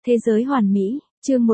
Thế giới hoàn mỹ, chương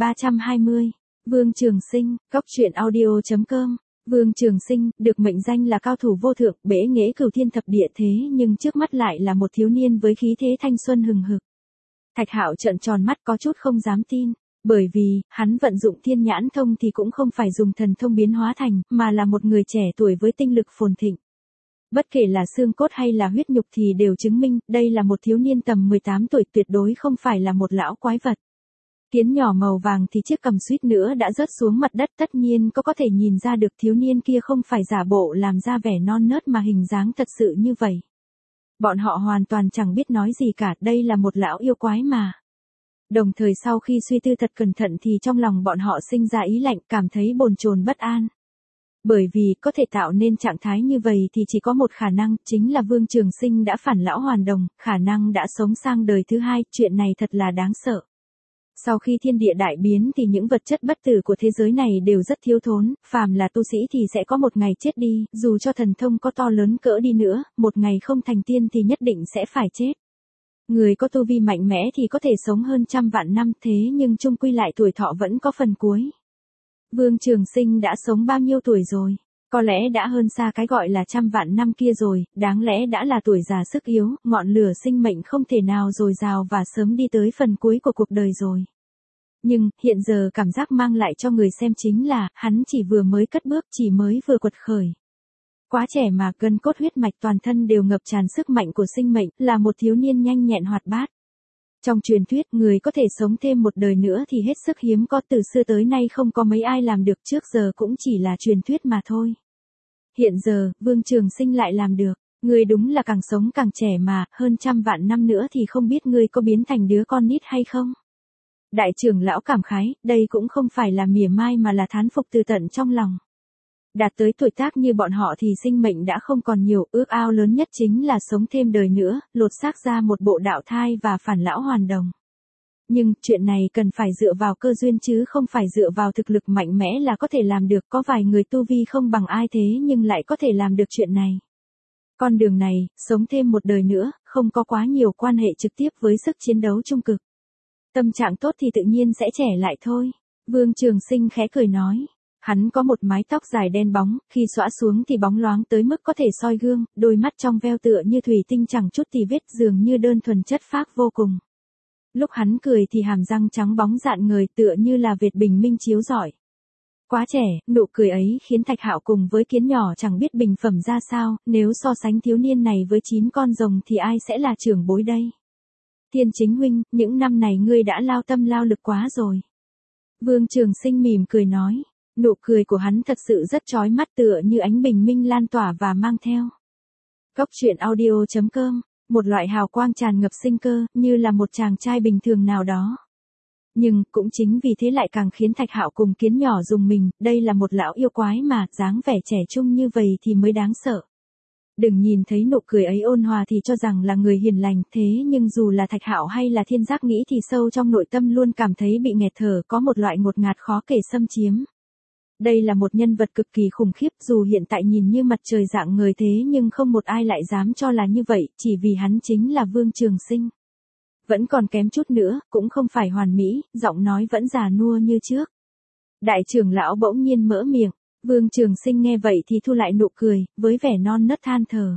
1320. Vương Trường Sinh, góc truyện audio.com. Vương Trường Sinh, được mệnh danh là cao thủ vô thượng, bẽ nghễ cửu thiên thập địa thế nhưng trước mắt lại là một thiếu niên với khí thế thanh xuân hừng hực. Thạch Hạo trợn tròn mắt có chút không dám tin, bởi vì, hắn vận dụng thiên nhãn thông thì cũng không phải dùng thần thông biến hóa thành, mà là một người trẻ tuổi với tinh lực phồn thịnh. Bất kể là xương cốt hay là huyết nhục thì đều chứng minh, đây là một thiếu niên tầm 18 tuổi tuyệt đối không phải là một lão quái vật. Kiến nhỏ màu vàng thì chiếc cằm suýt nữa đã rớt xuống mặt đất, tất nhiên có thể nhìn ra được thiếu niên kia không phải giả bộ làm ra vẻ non nớt mà hình dáng thật sự như vậy. Bọn họ hoàn toàn chẳng biết nói gì cả, đây là một lão yêu quái mà. Đồng thời sau khi suy tư thật cẩn thận thì trong lòng bọn họ sinh ra ý lạnh, cảm thấy bồn chồn bất an. Bởi vì có thể tạo nên trạng thái như vậy thì chỉ có một khả năng, chính là Vương Trường Sinh đã phản lão hoàn đồng, khả năng đã sống sang đời thứ hai, chuyện này thật là đáng sợ. Sau khi thiên địa đại biến thì những vật chất bất tử của thế giới này đều rất thiếu thốn, phàm là tu sĩ thì sẽ có một ngày chết đi, dù cho thần thông có to lớn cỡ đi nữa, một ngày không thành tiên thì nhất định sẽ phải chết. Người có tu vi mạnh mẽ thì có thể sống hơn trăm vạn năm, thế nhưng chung quy lại tuổi thọ vẫn có phần cuối. Vương Trường Sinh đã sống bao nhiêu tuổi rồi? Có lẽ đã hơn xa cái gọi là trăm vạn năm kia rồi, đáng lẽ đã là tuổi già sức yếu, ngọn lửa sinh mệnh không thể nào dồi dào và sớm đi tới phần cuối của cuộc đời rồi. Nhưng, hiện giờ cảm giác mang lại cho người xem chính là, hắn chỉ vừa mới cất bước, chỉ mới vừa quật khởi. Quá trẻ mà gân cốt huyết mạch toàn thân đều ngập tràn sức mạnh của sinh mệnh, là một thiếu niên nhanh nhẹn hoạt bát. Trong truyền thuyết, người có thể sống thêm một đời nữa thì hết sức hiếm có, từ xưa tới nay không có mấy ai làm được, trước giờ cũng chỉ là truyền thuyết mà thôi. Hiện giờ, Vương Trường Sinh lại làm được. Ngươi đúng là càng sống càng trẻ mà, hơn trăm vạn năm nữa thì không biết ngươi có biến thành đứa con nít hay không. Đại trưởng lão cảm khái, đây cũng không phải là mỉa mai mà là thán phục từ tận trong lòng. Đạt tới tuổi tác như bọn họ thì sinh mệnh đã không còn nhiều, ước ao lớn nhất chính là sống thêm đời nữa, lột xác ra một bộ đạo thai và phản lão hoàn đồng. Nhưng, chuyện này cần phải dựa vào cơ duyên chứ không phải dựa vào thực lực mạnh mẽ là có thể làm được, có vài người tu vi không bằng ai thế nhưng lại có thể làm được chuyện này. Con đường này, sống thêm một đời nữa, không có quá nhiều quan hệ trực tiếp với sức chiến đấu trung cực. Tâm trạng tốt thì tự nhiên sẽ trẻ lại thôi. Vương Trường Sinh khẽ cười nói. Hắn có một mái tóc dài đen bóng, khi xõa xuống thì bóng loáng tới mức có thể soi gương, đôi mắt trong veo tựa như thủy tinh chẳng chút tì vết, dường như đơn thuần chất phác vô cùng. Lúc hắn cười thì hàm răng trắng bóng rạn ngời tựa như là Việt bình minh chiếu rọi. Quá trẻ, nụ cười ấy khiến Thạch Hạo cùng với Kiến nhỏ chẳng biết bình phẩm ra sao, nếu so sánh thiếu niên này với 9 con rồng thì ai sẽ là trưởng bối đây? Thiên Chính huynh, những năm này ngươi đã lao tâm lao lực quá rồi. Vương Trường Sinh mỉm cười nói. Nụ cười của hắn thật sự rất chói mắt tựa như ánh bình minh lan tỏa và mang theo. Góc truyện audio.com, một loại hào quang tràn ngập sinh cơ, như là một chàng trai bình thường nào đó. Nhưng, cũng chính vì thế lại càng khiến Thạch Hạo cùng Kiến nhỏ rùng mình, đây là một lão yêu quái mà, dáng vẻ trẻ trung như vậy thì mới đáng sợ. Đừng nhìn thấy nụ cười ấy ôn hòa thì cho rằng là người hiền lành, thế nhưng dù là Thạch Hạo hay là Thiên Giác nghĩ thì sâu trong nội tâm luôn cảm thấy bị nghẹt thở, có một loại ngột ngạt khó kể xâm chiếm. Đây là một nhân vật cực kỳ khủng khiếp, dù hiện tại nhìn như mặt trời rạng ngời thế nhưng không một ai lại dám cho là như vậy, chỉ vì hắn chính là Vương Trường Sinh. Vẫn còn kém chút nữa, cũng không phải hoàn mỹ, giọng nói vẫn già nua như trước. Đại trưởng lão bỗng nhiên mở miệng, Vương Trường Sinh nghe vậy thì thu lại nụ cười, với vẻ non nớt than thở.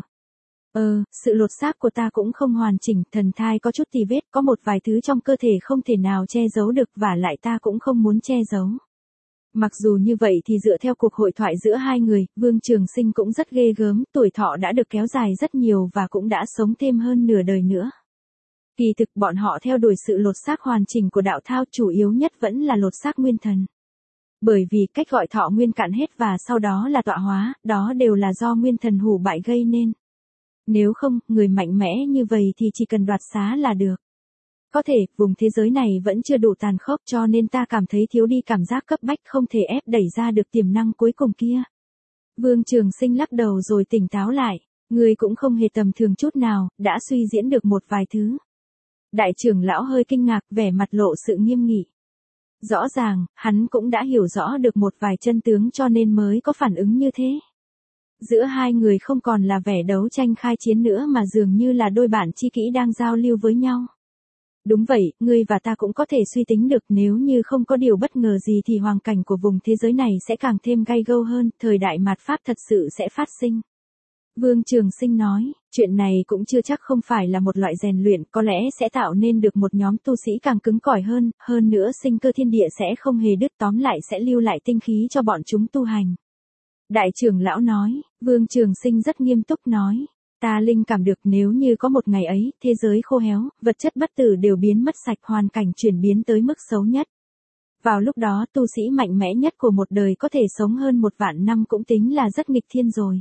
Sự lột xác của ta cũng không hoàn chỉnh, thần thai có chút tì vết, có một vài thứ trong cơ thể không thể nào che giấu được và lại ta cũng không muốn che giấu. Mặc dù như vậy thì dựa theo cuộc hội thoại giữa hai người, Vương Trường Sinh cũng rất ghê gớm, tuổi thọ đã được kéo dài rất nhiều và cũng đã sống thêm hơn nửa đời nữa. Kỳ thực bọn họ theo đuổi sự lột xác hoàn chỉnh của đạo thao, chủ yếu nhất vẫn là lột xác nguyên thần. Bởi vì cách gọi thọ nguyên cạn hết và sau đó là tọa hóa, đó đều là do nguyên thần hủ bại gây nên. Nếu không, người mạnh mẽ như vậy thì chỉ cần đoạt xá là được. Có thể, vùng thế giới này vẫn chưa đủ tàn khốc cho nên ta cảm thấy thiếu đi cảm giác cấp bách không thể ép đẩy ra được tiềm năng cuối cùng kia. Vương Trường Sinh lắc đầu rồi tỉnh táo lại. Ngươi cũng không hề tầm thường chút nào, đã suy diễn được một vài thứ. Đại trưởng lão hơi kinh ngạc, vẻ mặt lộ sự nghiêm nghị. Rõ ràng, hắn cũng đã hiểu rõ được một vài chân tướng cho nên mới có phản ứng như thế. Giữa hai người không còn là vẻ đấu tranh khai chiến nữa mà dường như là đôi bạn tri kỷ đang giao lưu với nhau. Đúng vậy, ngươi và ta cũng có thể suy tính được nếu như không có điều bất ngờ gì thì hoàn cảnh của vùng thế giới này sẽ càng thêm gay go hơn, thời đại mạt Pháp thật sự sẽ phát sinh. Vương Trường Sinh nói, chuyện này cũng chưa chắc không phải là một loại rèn luyện, có lẽ sẽ tạo nên được một nhóm tu sĩ càng cứng cỏi hơn nữa sinh cơ thiên địa sẽ không hề đứt, tóm lại sẽ lưu lại tinh khí cho bọn chúng tu hành. Đại trưởng lão nói, Vương Trường Sinh rất nghiêm túc nói, ta linh cảm được nếu như có một ngày ấy, thế giới khô héo, vật chất bất tử đều biến mất sạch, hoàn cảnh chuyển biến tới mức xấu nhất. Vào lúc đó tu sĩ mạnh mẽ nhất của một đời có thể sống hơn 1.000 năm cũng tính là rất nghịch thiên rồi.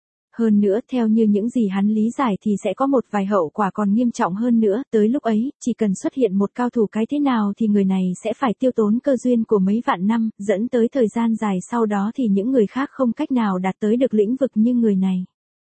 Hơn nữa theo như những gì hắn lý giải thì sẽ có một vài hậu quả còn nghiêm trọng hơn nữa, tới lúc ấy, chỉ cần xuất hiện một cao thủ cái thế nào thì người này sẽ phải tiêu tốn cơ duyên của mấy vạn năm, dẫn tới thời gian dài sau đó thì những người khác không cách nào đạt tới được lĩnh vực như người này.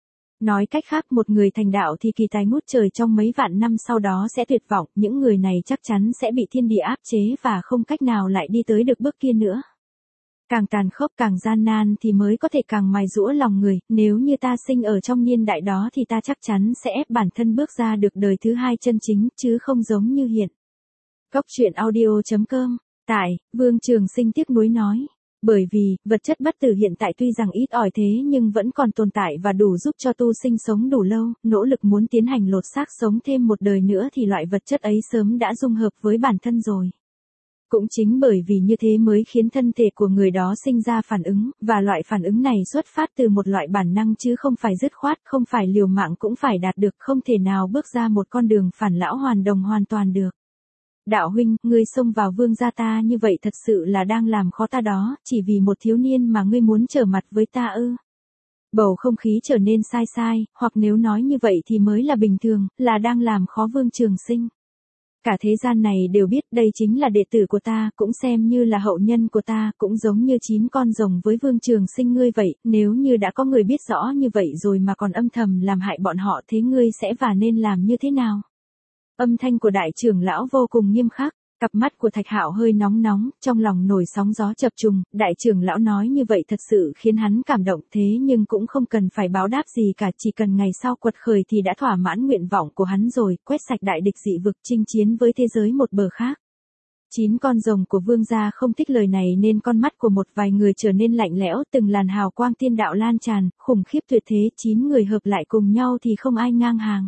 Nói cách khác, một người thành đạo thì kỳ tài ngút trời trong mấy vạn năm sau đó sẽ tuyệt vọng, những người này chắc chắn sẽ bị thiên địa áp chế và không cách nào lại đi tới được bước kia nữa. Càng tàn khốc càng gian nan thì mới có thể càng mài giũa lòng người, nếu như ta sinh ở trong niên đại đó thì ta chắc chắn sẽ ép bản thân bước ra được đời thứ hai chân chính, chứ không giống như hiện. Cốc truyện audio.com. Tại, Vương Trường Sinh tiếc nuối nói. Bởi vì, vật chất bất tử hiện tại tuy rằng ít ỏi thế nhưng vẫn còn tồn tại và đủ giúp cho tu sinh sống đủ lâu, nỗ lực muốn tiến hành lột xác sống thêm một đời nữa thì loại vật chất ấy sớm đã dung hợp với bản thân rồi. Cũng chính bởi vì như thế mới khiến thân thể của người đó sinh ra phản ứng, và loại phản ứng này xuất phát từ một loại bản năng chứ không phải dứt khoát, không phải liều mạng cũng phải đạt được, không thể nào bước ra một con đường phản lão hoàn đồng hoàn toàn được. Đạo huynh, ngươi xông vào vương gia ta như vậy thật sự là đang làm khó ta đó, chỉ vì một thiếu niên mà ngươi muốn trở mặt với ta ư? Bầu không khí trở nên sai, hoặc nếu nói như vậy thì mới là bình thường, là đang làm khó Vương Trường Sinh. Cả thế gian này đều biết đây chính là đệ tử của ta, cũng xem như là hậu nhân của ta, cũng giống như 9 con rồng với Vương Trường Sinh ngươi vậy, nếu như đã có người biết rõ như vậy rồi mà còn âm thầm làm hại bọn họ thế ngươi sẽ và nên làm như thế nào? Âm thanh của đại trưởng lão vô cùng nghiêm khắc, cặp mắt của Thạch Hạo hơi nóng, trong lòng nổi sóng gió chập trùng, đại trưởng lão nói như vậy thật sự khiến hắn cảm động thế nhưng cũng không cần phải báo đáp gì cả, chỉ cần ngày sau quật khởi thì đã thỏa mãn nguyện vọng của hắn rồi, quét sạch đại địch dị vực chinh chiến với thế giới một bờ khác. 9 con rồng của vương gia không thích lời này nên con mắt của một vài người trở nên lạnh lẽo, từng làn hào quang tiên đạo lan tràn, khủng khiếp tuyệt thế, 9 người hợp lại cùng nhau thì không ai ngang hàng.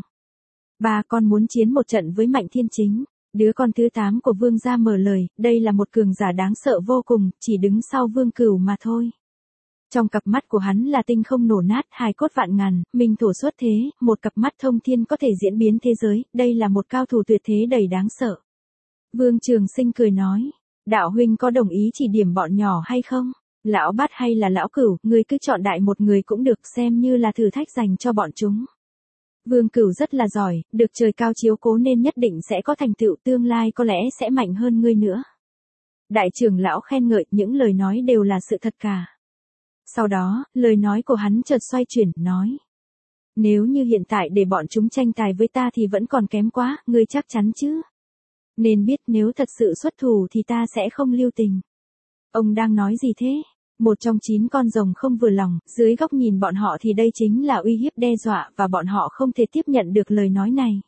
3 con muốn chiến một trận với Mạnh Thiên Chính. Đứa con thứ 8 của vương gia mở lời, đây là một cường giả đáng sợ vô cùng, chỉ đứng sau Vương Cửu mà thôi. Trong cặp mắt của hắn là tinh không nổ nát, hài cốt vạn ngàn, minh thổ xuất thế, một cặp mắt thông thiên có thể diễn biến thế giới, đây là một cao thủ tuyệt thế đầy đáng sợ. Vương Trường Sinh cười nói, đạo huynh có đồng ý chỉ điểm bọn nhỏ hay không? Lão Bát hay là lão Cửu, ngươi cứ chọn đại một người cũng được, xem như là thử thách dành cho bọn chúng. Vương Cửu rất là giỏi, được trời cao chiếu cố nên nhất định sẽ có thành tựu, tương lai có lẽ sẽ mạnh hơn ngươi nữa. Đại trưởng lão khen ngợi, những lời nói đều là sự thật cả. Sau đó, lời nói của hắn chợt xoay chuyển, nói. Nếu như hiện tại để bọn chúng tranh tài với ta thì vẫn còn kém quá, ngươi chắc chắn chứ? Nên biết nếu thật sự xuất thủ thì ta sẽ không lưu tình. Ông đang nói gì thế? Một trong 9 con rồng không vừa lòng, dưới góc nhìn bọn họ thì đây chính là uy hiếp đe dọa và bọn họ không thể tiếp nhận được lời nói này.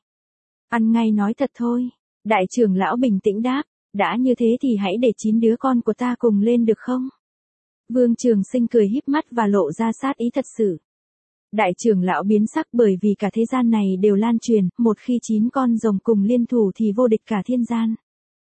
Ăn ngay nói thật thôi. Đại trưởng lão bình tĩnh đáp, đã như thế thì hãy để 9 đứa con của ta cùng lên được không? Vương Trường Sinh cười híp mắt và lộ ra sát ý thật sự. Đại trưởng lão biến sắc bởi vì cả thế gian này đều lan truyền, một khi 9 con rồng cùng liên thủ thì vô địch cả thiên gian.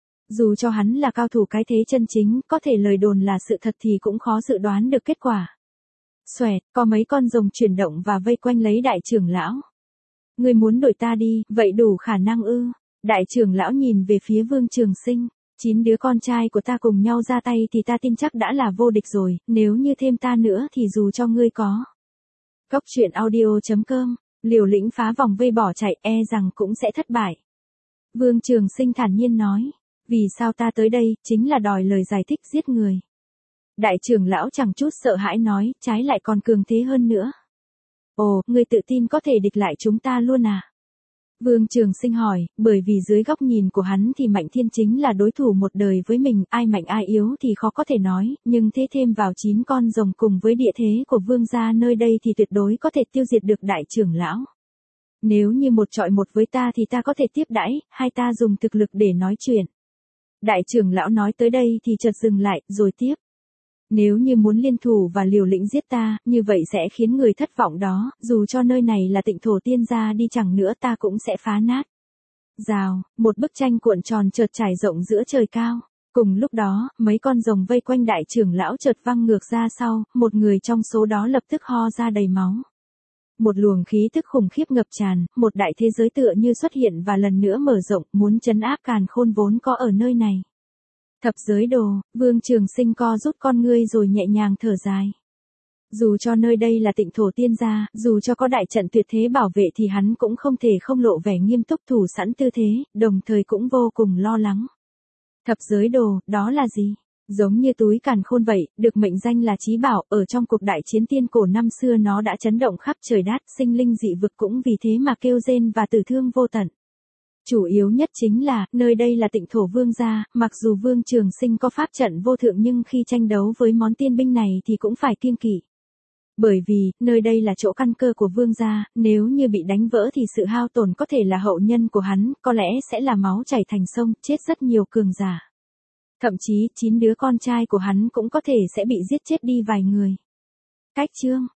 Dù cho hắn là cao thủ cái thế chân chính, có thể lời đồn là sự thật thì cũng khó dự đoán được kết quả. Xoẹt, có mấy con rồng chuyển động và vây quanh lấy đại trưởng lão. Ngươi muốn đuổi ta đi, vậy đủ khả năng ư? Đại trưởng lão nhìn về phía Vương Trường Sinh. 9 đứa con trai của ta cùng nhau ra tay thì ta tin chắc đã là vô địch rồi, nếu như thêm ta nữa thì dù cho ngươi có. Cốc truyện audio.com, liều lĩnh phá vòng vây bỏ chạy rằng cũng sẽ thất bại. Vương Trường Sinh thản nhiên nói. Vì sao ta tới đây, chính là đòi lời giải thích giết người. Đại trưởng lão chẳng chút sợ hãi nói, trái lại còn cường thế hơn nữa. Ồ, ngươi tự tin có thể địch lại chúng ta luôn à? Vương Trường Sinh hỏi, bởi vì dưới góc nhìn của hắn thì Mạnh Thiên chính là đối thủ một đời với mình, ai mạnh ai yếu thì khó có thể nói, nhưng thế thêm vào 9 con rồng cùng với địa thế của vương gia nơi đây thì tuyệt đối có thể tiêu diệt được đại trưởng lão. Nếu như một trọi một với ta thì ta có thể tiếp đãi, hai ta dùng thực lực để nói chuyện. Đại trưởng lão nói tới đây thì chợt dừng lại, rồi tiếp. Nếu như muốn liên thủ và liều lĩnh giết ta, như vậy sẽ khiến người thất vọng đó, dù cho nơi này là Tịnh Thổ Tiên gia đi chẳng nữa ta cũng sẽ phá nát. Rào, một bức tranh cuộn tròn chợt trải rộng giữa trời cao. Cùng lúc đó, mấy con rồng vây quanh đại trưởng lão chợt văng ngược ra sau, một người trong số đó lập tức ho ra đầy máu. Một luồng khí tức khủng khiếp ngập tràn, một đại thế giới tựa như xuất hiện và lần nữa mở rộng, muốn trấn áp càn khôn vốn có ở nơi này. Thập giới đồ, Vương Trường Sinh co rút con ngươi rồi nhẹ nhàng thở dài. Dù cho nơi đây là Tịnh Thổ Tiên gia, dù cho có đại trận tuyệt thế bảo vệ thì hắn cũng không thể không lộ vẻ nghiêm túc thủ sẵn tư thế, đồng thời cũng vô cùng lo lắng. Thập giới đồ, đó là gì? Giống như túi càn khôn vậy, được mệnh danh là chí bảo, ở trong cuộc đại chiến tiên cổ năm xưa nó đã chấn động khắp trời đất, sinh linh dị vực cũng vì thế mà kêu rên và tử thương vô tận. Chủ yếu nhất chính là, nơi đây là Tịnh Thổ Vương gia, mặc dù Vương Trường Sinh có pháp trận vô thượng nhưng khi tranh đấu với món tiên binh này thì cũng phải kiêng kỵ. Bởi vì, nơi đây là chỗ căn cơ của Vương gia, nếu như bị đánh vỡ thì sự hao tổn có thể là hậu nhân của hắn, có lẽ sẽ là máu chảy thành sông, chết rất nhiều cường giả. Thậm chí, 9 đứa con trai của hắn cũng có thể sẽ bị giết chết đi vài người. Cách chương